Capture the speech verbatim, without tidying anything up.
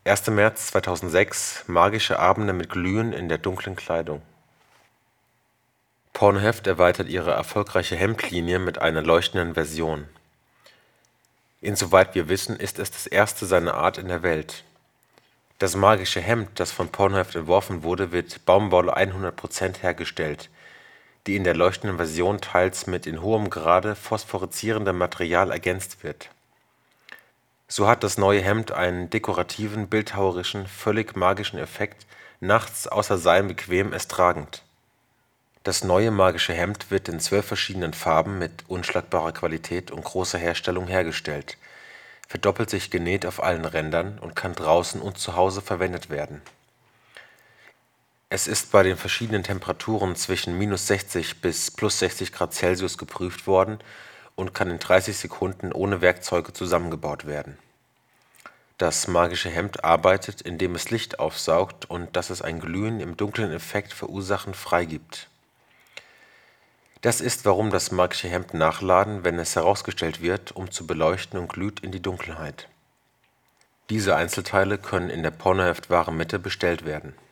erster März zweitausendsechs – Magische Abende mit Glühen in der dunklen Kleidung. Pornoheft erweitert ihre erfolgreiche Hemdlinie mit einer leuchtenden Version. Insoweit wir wissen, ist es das erste seiner Art in der Welt. Das magische Hemd, das von Pornoheft entworfen wurde, wird Baumwolle hundert Prozent hergestellt, die in der leuchtenden Version teils mit in hohem Grade phosphoreszierendem Material ergänzt wird. So hat das neue Hemd einen dekorativen, bildhauerischen, völlig magischen Effekt, nachts außer Sein bequem es tragend. Das neue magische Hemd wird in zwölf verschiedenen Farben mit unschlagbarer Qualität und großer Herstellung hergestellt, verdoppelt sich genäht auf allen Rändern und kann draußen und zu Hause verwendet werden. Es ist bei den verschiedenen Temperaturen zwischen minus sechzig bis plus sechzig Grad Celsius geprüft worden und kann in dreißig Sekunden ohne Werkzeuge zusammengebaut werden. Das magische Hemd arbeitet, indem es Licht aufsaugt und das es ein Glühen im dunklen Effekt verursachend freigibt. Das ist, warum das magische Hemd nachladen, wenn es herausgestellt wird, um zu beleuchten, und glüht in die Dunkelheit. Diese Einzelteile können in der Pornoheft Warenmitte bestellt werden